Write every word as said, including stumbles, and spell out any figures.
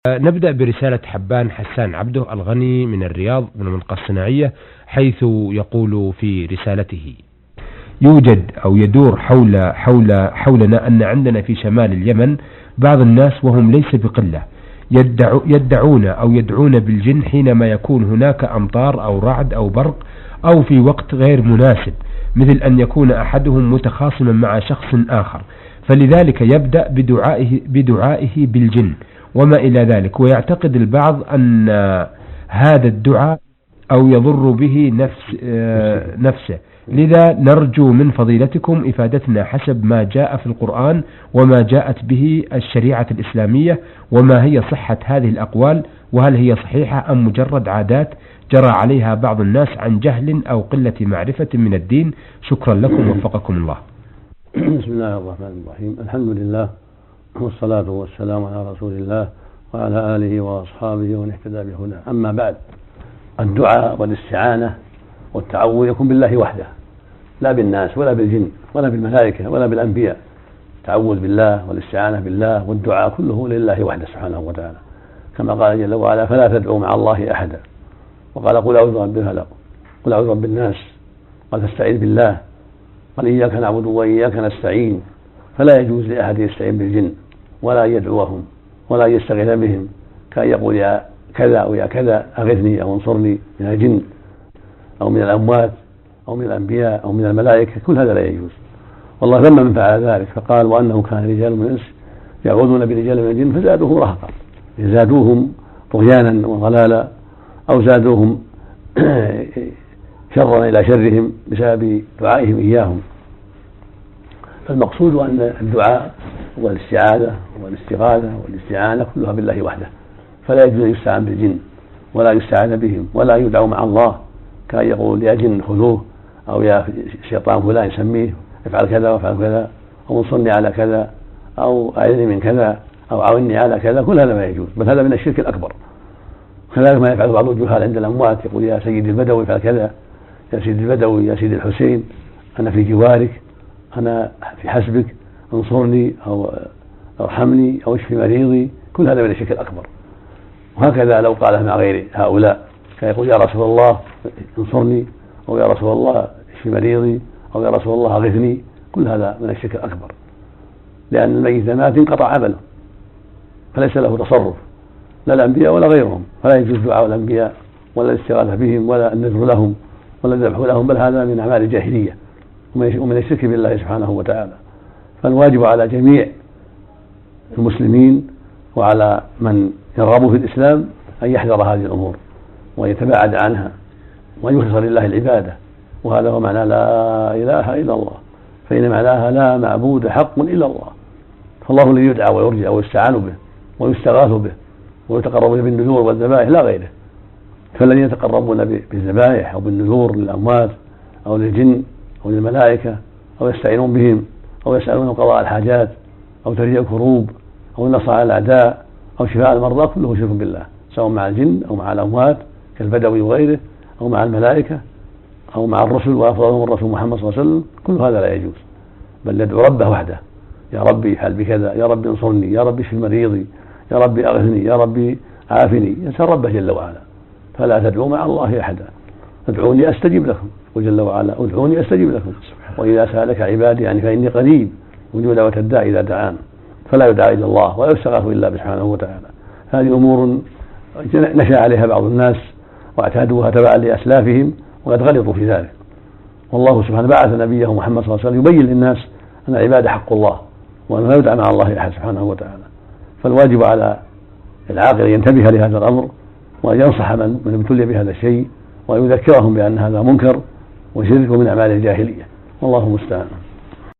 نبدأ برسالة حبان حسان عبده الغني من الرياض من المنطقة الصناعية، حيث يقول في رسالته: يوجد أو يدور حول حول حولنا أن عندنا في شمال اليمن بعض الناس وهم ليس بقلة يدعو يدعون أو يدعون بالجن حينما يكون هناك أمطار أو رعد أو برق أو في وقت غير مناسب، مثل أن يكون أحدهم متخاصما مع شخص آخر، فلذلك يبدأ بدعائه بدعائه بالجن وما إلى ذلك، ويعتقد البعض أن هذا الدعاء أو يضر به نفس نفسه. لذا نرجو من فضيلتكم إفادتنا حسب ما جاء في القرآن وما جاءت به الشريعة الإسلامية، وما هي صحة هذه الأقوال، وهل هي صحيحة أم مجرد عادات جرى عليها بعض الناس عن جهل أو قلة معرفة من الدين؟ شكرا لكم وفقكم الله. بسم الله الرحمن الرحيم. الحمد لله والصلاة والسلام على رسول الله وعلى آله وأصحابه ومن اهتدى بهداه. أما بعد، الدعاء والاستعانة والتعوذ يكون بالله وحده، لا بالناس ولا بالجن ولا بالملائكة ولا بالأنبياء. التعوذ بالله والاستعانة بالله والدعاء كله لله وحده سبحانه وتعالى، كما قال جل وعلا: فلا تدعوا مع الله أحدا. وقال: قل أعوذ برب الفلق، قل أعوذ برب الناس. قال: تستعين بالله. قال: إياك نعبد وإياك نستعين. فلا يجوز لأحد يستعين بالجن ولا يدعوهم ولا يستغيث بهم، كان يقول يا كذا أو يا كذا أغثني أو انصرني من الجن أو من الأموات أو من الأنبياء أو من الملائكة. كل هذا لا يجوز، والله ذم من فعل ذلك، فقال: وأنه كان رجال من الإنس يعوذون برجال من الجن فزادوهم رهقا، زادوهم طغيانا وضلالا أو زادوهم شرا إلى شرهم بسبب دعائهم إياهم. فالمقصود أن الدعاء والاستعاذة والاستغاثة والاستعانة كلها بالله وحده، فلا يجوز أن يستعان بالجن ولا يستعان بهم ولا يدعو مع الله، كان يقول يا جن خذوه أو يا شيطان فلان يسميه افعل كذا وافعل كذا أو انصرني على كذا أو أعذني من كذا أو عاوني على كذا. كل هذا ما يجوز، بل هذا من الشرك الأكبر. كذلك ما يفعل بعض الجهال عند الأموات، يقول يا سيدي البدوي افعل كذا، يا سيدي البدوي، يا سيدي الحسين، أنا في جوارك، أنا في حسبك، انصرني أو ارحمني أو اشفي مريضي. كل هذا من الشرك الأكبر. وهكذا لو قاله مع غير هؤلاء، كان يقول يا رسول الله انصرني أو يا رسول الله اشفي مريضي أو يا رسول الله اغثني. كل هذا من الشرك الأكبر، لأن الميت مات انقطع عمله فليس له تصرف، لا الأنبياء ولا غيرهم، فلا يجوز دعاء الأنبياء ولا الاستغاثة بهم ولا النذر لهم ولا الذبح لهم، بل هذا من أعمال الجاهلية ومن الشرك بالله سبحانه وتعالى. فالواجب على جميع المسلمين وعلى من يرغب في الإسلام أن يحذر هذه الأمور ويتباعد عنها وأن يخلص لله العبادة، وهذا هو معنى لا إله إلا الله، فإن معناها لا معبود حق إلا الله. فالله الذي يدعى ويرجى ويستعان به ويستغاث به ويتقرب به بالنذور والذبائح لا غيره. فالذين يتقربون بالذبائح أو بالنذور للأموات أو للجن أو للملائكة أو يستعينون بهم أو يسألون قضاء الحاجات أو ترجيع الكروب أو النصر على الأعداء أو شفاء المرضى، كله شرك بالله، سواء مع الجن أو مع الأموات كالبدوي وغيره أو مع الملائكة أو مع الرسل وأفضلهم الرسول محمد صلى الله عليه وسلم. كل هذا لا يجوز، بل يدعو ربه وحده: يا ربي افعل بكذا، يا ربي انصرني، يا ربي اشف مريضي، يا ربي أغثني، يا ربي عافني، يسأل ربه جل وعلا. فلا تدعوا مع الله أحدا. ادعوني أستجب لكم، وجل وعلا ادعوني أستجب لكم، وإذا سألك عبادي يعني فإني قريب أجيب دعوة الداعي إذا دعان. فلا يدعى إلا الله ولا يستغاث إلا به سبحانه وتعالى. هذه أمور نشأ عليها بعض الناس واعتادوها تبعا لأسلافهم وقد غلطوا في ذلك. والله سبحانه بعث نبيه محمد صلى الله عليه وسلم يبين للناس أن العبادة حق الله وأنه لا يدعى مع الله أحد سبحانه وتعالى. فالواجب على العاقل أن ينتبه لهذا الأمر وأن ينصح من ابتلي بهذا الشيء وأن يذكرهم بأن هذا منكر وشرك من أعمال الجاهلية، والله المستعان.